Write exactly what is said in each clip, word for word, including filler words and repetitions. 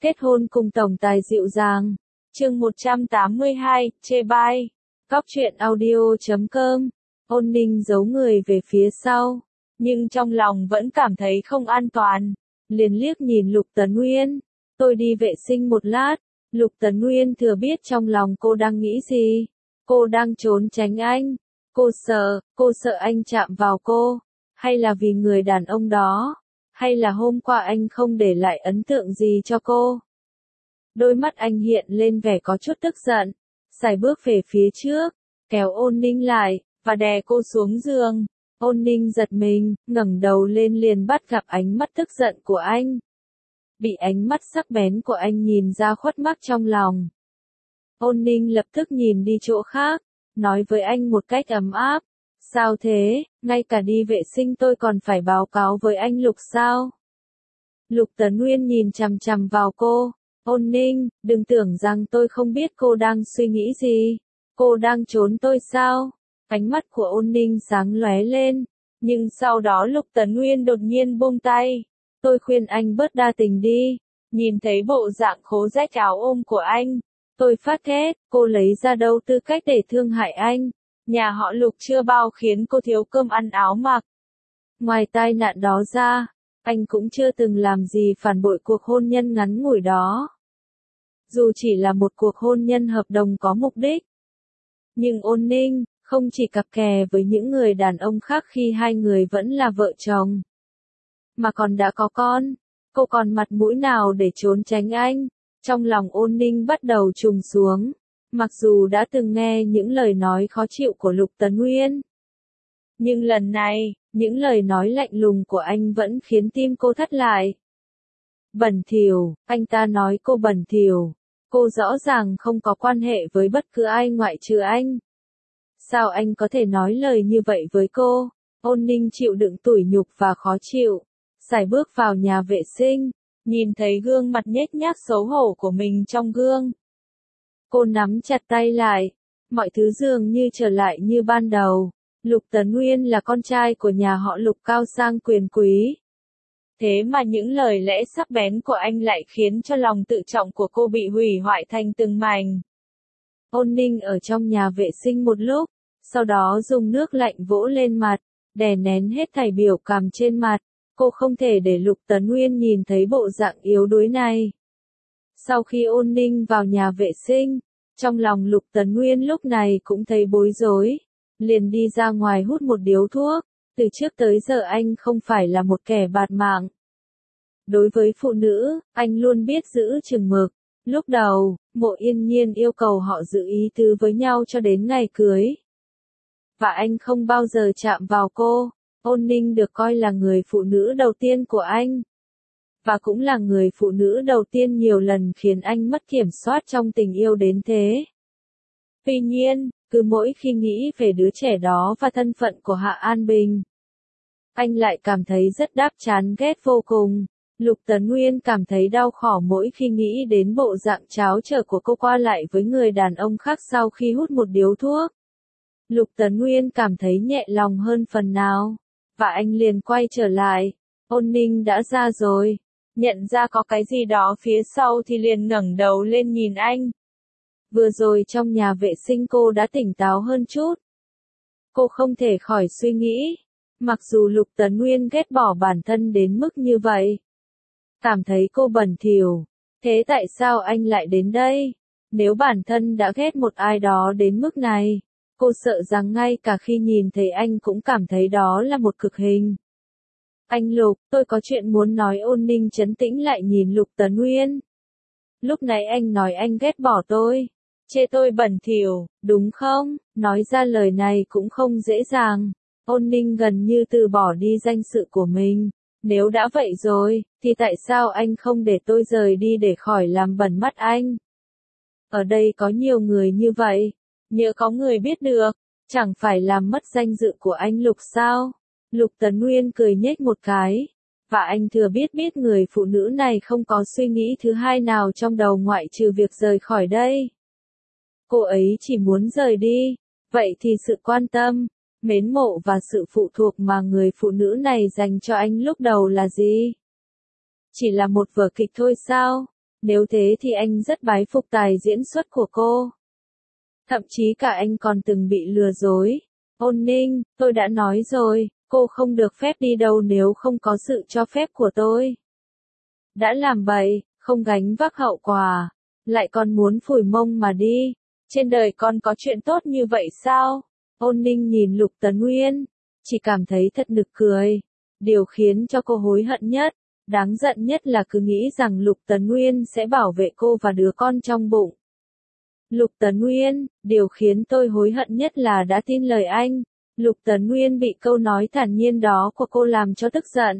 Kết hôn cùng tổng tài dịu dàng. Chương một trăm tám mươi hai, chê bai. Góc truyện audio chấm com. Ôn Ninh giấu người về phía sau, nhưng trong lòng vẫn cảm thấy không an toàn. Liền liếc nhìn Lục Tấn Nguyên. Tôi đi vệ sinh một lát. Lục Tấn Nguyên thừa biết trong lòng cô đang nghĩ gì. Cô đang trốn tránh anh. Cô sợ, cô sợ anh chạm vào cô. Hay là vì người đàn ông đó? Hay là hôm qua anh không để lại ấn tượng gì cho cô? Đôi mắt anh hiện lên vẻ có chút tức giận. Sải bước về phía trước, kéo Ôn Ninh lại, và đè cô xuống giường. Ôn Ninh giật mình, ngẩng đầu lên liền bắt gặp ánh mắt tức giận của anh. Bị ánh mắt sắc bén của anh nhìn ra khuất mắc trong lòng. Ôn Ninh lập tức nhìn đi chỗ khác, nói với anh một cách ấm áp. Sao thế, ngay cả đi vệ sinh tôi còn phải báo cáo với anh Lục sao? Lục Tấn Nguyên nhìn chằm chằm vào cô. Ôn Ninh, đừng tưởng rằng tôi không biết cô đang suy nghĩ gì. Cô đang trốn tôi sao? Ánh mắt của Ôn Ninh sáng lóe lên. Nhưng sau đó Lục Tấn Nguyên đột nhiên buông tay. Tôi khuyên anh bớt đa tình đi. Nhìn thấy bộ dạng khố rách áo ôm của anh. Tôi phát thét, cô lấy ra đâu tư cách để thương hại anh. Nhà họ Lục chưa bao khiến cô thiếu cơm ăn áo mặc. Ngoài tai nạn đó ra, anh cũng chưa từng làm gì phản bội cuộc hôn nhân ngắn ngủi đó. Dù chỉ là một cuộc hôn nhân hợp đồng có mục đích. Nhưng Ôn Ninh, không chỉ cặp kè với những người đàn ông khác khi hai người vẫn là vợ chồng. Mà còn đã có con, cô còn mặt mũi nào để trốn tránh anh? Trong lòng Ôn Ninh bắt đầu trùng xuống. Mặc dù đã từng nghe những lời nói khó chịu của Lục Tấn Nguyên. Nhưng lần này, những lời nói lạnh lùng của anh vẫn khiến tim cô thắt lại. Bẩn thỉu, anh ta nói cô bẩn thỉu. Cô rõ ràng không có quan hệ với bất cứ ai ngoại trừ anh. Sao anh có thể nói lời như vậy với cô? Ôn Ninh chịu đựng tủi nhục và khó chịu. Sải bước vào nhà vệ sinh, nhìn thấy gương mặt nhếch nhác xấu hổ của mình trong gương. Cô nắm chặt tay lại, mọi thứ dường như trở lại như ban đầu. Lục Tấn Nguyên là con trai của nhà họ Lục cao sang quyền quý. Thế mà những lời lẽ sắc bén của anh lại khiến cho lòng tự trọng của cô bị hủy hoại thành từng mảnh. Ôn Ninh ở trong nhà vệ sinh một lúc, sau đó dùng nước lạnh vỗ lên mặt, đè nén hết thảy biểu cảm trên mặt. Cô không thể để Lục Tấn Nguyên nhìn thấy bộ dạng yếu đuối này. Sau khi Ôn Ninh vào nhà vệ sinh, trong lòng Lục Tấn Nguyên lúc này cũng thấy bối rối, liền đi ra ngoài hút một điếu thuốc. Từ trước tới giờ anh không phải là một kẻ bạt mạng. Đối với phụ nữ, anh luôn biết giữ chừng mực. Lúc đầu, Mộ Yên Nhiên yêu cầu họ giữ ý tứ với nhau cho đến ngày cưới. Và anh không bao giờ chạm vào cô. Ôn Ninh được coi là người phụ nữ đầu tiên của anh. Và cũng là người phụ nữ đầu tiên nhiều lần khiến anh mất kiểm soát trong tình yêu đến thế. Tuy nhiên, cứ mỗi khi nghĩ về đứa trẻ đó và thân phận của Hạ An Bình, anh lại cảm thấy rất đáp chán ghét vô cùng. Lục Tấn Nguyên cảm thấy đau khổ mỗi khi nghĩ đến bộ dạng tráo trở của cô qua lại với người đàn ông khác sau khi hút một điếu thuốc. Lục Tấn Nguyên cảm thấy nhẹ lòng hơn phần nào. Và anh liền quay trở lại. Ôn Ninh đã ra rồi. Nhận ra có cái gì đó phía sau thì liền ngẩng đầu lên nhìn anh. Vừa rồi trong nhà vệ sinh cô đã tỉnh táo hơn chút. Cô không thể khỏi suy nghĩ. Mặc dù Lục Tấn Nguyên ghét bỏ bản thân đến mức như vậy. Cảm thấy cô bẩn thỉu. Thế tại sao anh lại đến đây? Nếu bản thân đã ghét một ai đó đến mức này, cô sợ rằng ngay cả khi nhìn thấy anh cũng cảm thấy đó là một cực hình. Anh Lục, tôi có chuyện muốn nói. Ôn Ninh trấn tĩnh lại nhìn Lục Tấn Nguyên. Lúc nãy anh nói anh ghét bỏ tôi, chê tôi bẩn thỉu, đúng không? Nói ra lời này cũng không dễ dàng. Ôn Ninh gần như từ bỏ đi danh dự của mình. Nếu đã vậy rồi, thì tại sao anh không để tôi rời đi để khỏi làm bẩn mắt anh? Ở đây có nhiều người như vậy. Nhỡ có người biết được, chẳng phải làm mất danh dự của anh Lục sao? Lục Tấn Nguyên cười nhếch một cái. Và anh thừa biết biết người phụ nữ này không có suy nghĩ thứ hai nào trong đầu ngoại trừ việc rời khỏi đây. Cô ấy chỉ muốn rời đi. Vậy thì sự quan tâm, mến mộ và sự phụ thuộc mà người phụ nữ này dành cho anh lúc đầu là gì? Chỉ là một vở kịch thôi sao? Nếu thế thì anh rất bái phục tài diễn xuất của cô. Thậm chí cả anh còn từng bị lừa dối. Ôn Ninh, tôi đã nói rồi, cô không được phép đi đâu nếu không có sự cho phép của tôi. Đã làm bậy, không gánh vác hậu quả, lại còn muốn phủi mông mà đi. Trên đời con có chuyện tốt như vậy sao? Ôn Ninh nhìn Lục Tấn Nguyên, chỉ cảm thấy thật nực cười. Điều khiến cho cô hối hận nhất, đáng giận nhất là cứ nghĩ rằng Lục Tấn Nguyên sẽ bảo vệ cô và đứa con trong bụng. Lục Tấn Nguyên, điều khiến tôi hối hận nhất là đã tin lời anh. Lục Tấn Nguyên bị câu nói thản nhiên đó của cô làm cho tức giận.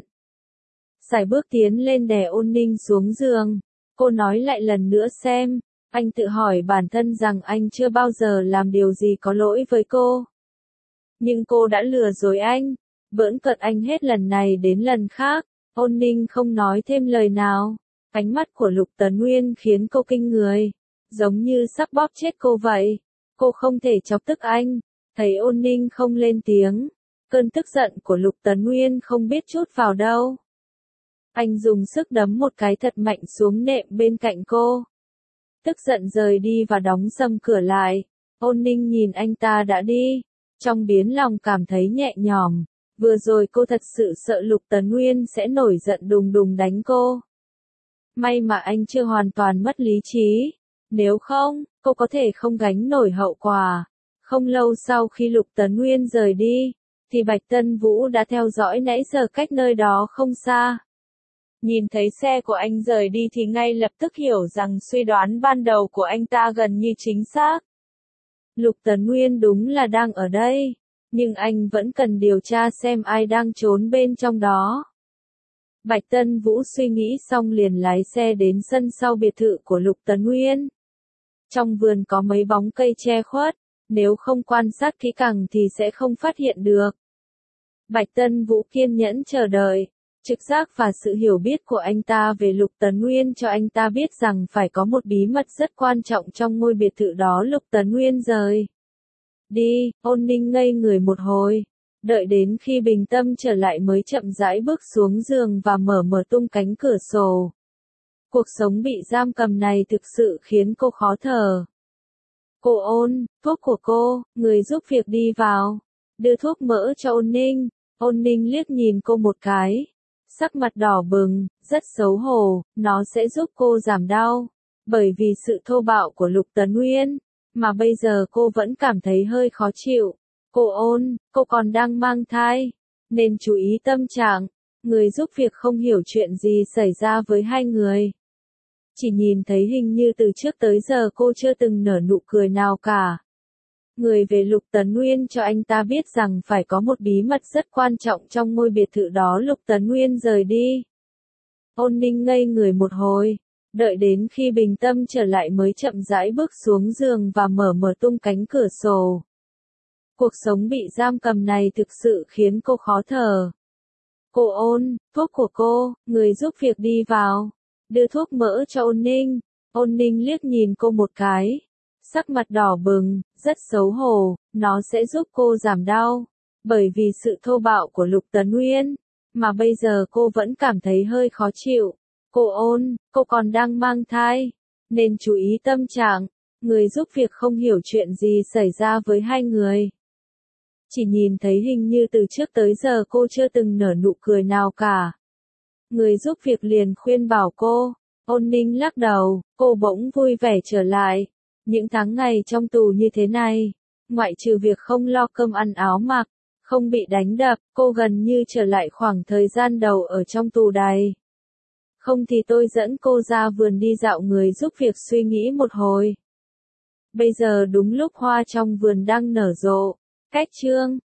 Sải bước tiến lên đè Ôn Ninh xuống giường. Cô nói lại lần nữa xem. Anh tự hỏi bản thân rằng anh chưa bao giờ làm điều gì có lỗi với cô. Nhưng cô đã lừa dối anh, bỡn cợt anh hết lần này đến lần khác. Ôn Ninh không nói thêm lời nào. Ánh mắt của Lục Tấn Nguyên khiến cô kinh người, giống như sắp bóp chết cô vậy. Cô không thể chọc tức anh. Thấy Ôn Ninh không lên tiếng, cơn tức giận của Lục Tấn Nguyên không biết trút vào đâu. Anh dùng sức đấm một cái thật mạnh xuống nệm bên cạnh cô. Tức giận rời đi và đóng sầm cửa lại. Ôn Ninh nhìn anh ta đã đi, trong biến lòng cảm thấy nhẹ nhõm. Vừa rồi cô thật sự sợ Lục Tấn Nguyên sẽ nổi giận đùng đùng đánh cô. May mà anh chưa hoàn toàn mất lý trí. Nếu không, cô có thể không gánh nổi hậu quả. Không lâu sau khi Lục Tấn Nguyên rời đi, thì Bạch Tân Vũ đã theo dõi nãy giờ cách nơi đó không xa. Nhìn thấy xe của anh rời đi thì ngay lập tức hiểu rằng suy đoán ban đầu của anh ta gần như chính xác. Lục Tấn Nguyên đúng là đang ở đây, nhưng anh vẫn cần điều tra xem ai đang trốn bên trong đó. Bạch Tân Vũ suy nghĩ xong liền lái xe đến sân sau biệt thự của Lục Tấn Nguyên. Trong vườn có mấy bóng cây che khuất, nếu không quan sát kỹ càng thì sẽ không phát hiện được. Bạch Tân Vũ kiên nhẫn chờ đợi. Trực giác và sự hiểu biết của anh ta về Lục Tấn Nguyên cho anh ta biết rằng phải có một bí mật rất quan trọng trong ngôi biệt thự đó. Lục Tấn Nguyên rời đi, Ôn Ninh ngây người một hồi, đợi đến khi bình tâm trở lại mới chậm rãi bước xuống giường và mở mở tung cánh cửa sổ. Cuộc sống bị giam cầm này thực sự khiến cô khó thở. Cô Ôn, thuốc của cô, người giúp việc đi vào, đưa thuốc mỡ cho Ôn Ninh. Ôn Ninh liếc nhìn cô một cái, sắc mặt đỏ bừng, rất xấu hổ. Nó sẽ giúp cô giảm đau, bởi vì sự thô bạo của Lục Tấn Nguyên, mà bây giờ cô vẫn cảm thấy hơi khó chịu. Cô Ôn, cô còn đang mang thai, nên chú ý tâm trạng. Người giúp việc không hiểu chuyện gì xảy ra với hai người. Chỉ nhìn thấy hình như từ trước tới giờ cô chưa từng nở nụ cười nào cả. Người về Lục Tấn Nguyên cho anh ta biết rằng phải có một bí mật rất quan trọng trong ngôi biệt thự đó. Lục Tấn Nguyên rời đi. Ôn Ninh ngây người một hồi, đợi đến khi bình tâm trở lại mới chậm rãi bước xuống giường và mở mở tung cánh cửa sổ. Cuộc sống bị giam cầm này thực sự khiến cô khó thở. Cô Ôn, thuốc của cô, người giúp việc đi vào, đưa thuốc mỡ cho Ôn Ninh. Ôn Ninh liếc nhìn cô một cái, sắc mặt đỏ bừng, rất xấu hổ. Nó sẽ giúp cô giảm đau, bởi vì sự thô bạo của Lục Tấn Nguyên, mà bây giờ cô vẫn cảm thấy hơi khó chịu. Cô Ôn, cô còn đang mang thai, nên chú ý tâm trạng. Người giúp việc không hiểu chuyện gì xảy ra với hai người. Chỉ nhìn thấy hình như từ trước tới giờ cô chưa từng nở nụ cười nào cả. Người giúp việc liền khuyên bảo cô. Ôn Ninh lắc đầu, cô bỗng vui vẻ trở lại. Những tháng ngày trong tù như thế này, ngoại trừ việc không lo cơm ăn áo mặc, không bị đánh đập, cô gần như trở lại khoảng thời gian đầu ở trong tù đầy. Không thì tôi dẫn cô ra vườn đi dạo. Người giúp việc suy nghĩ một hồi. Bây giờ đúng lúc hoa trong vườn đang nở rộ. Cách chương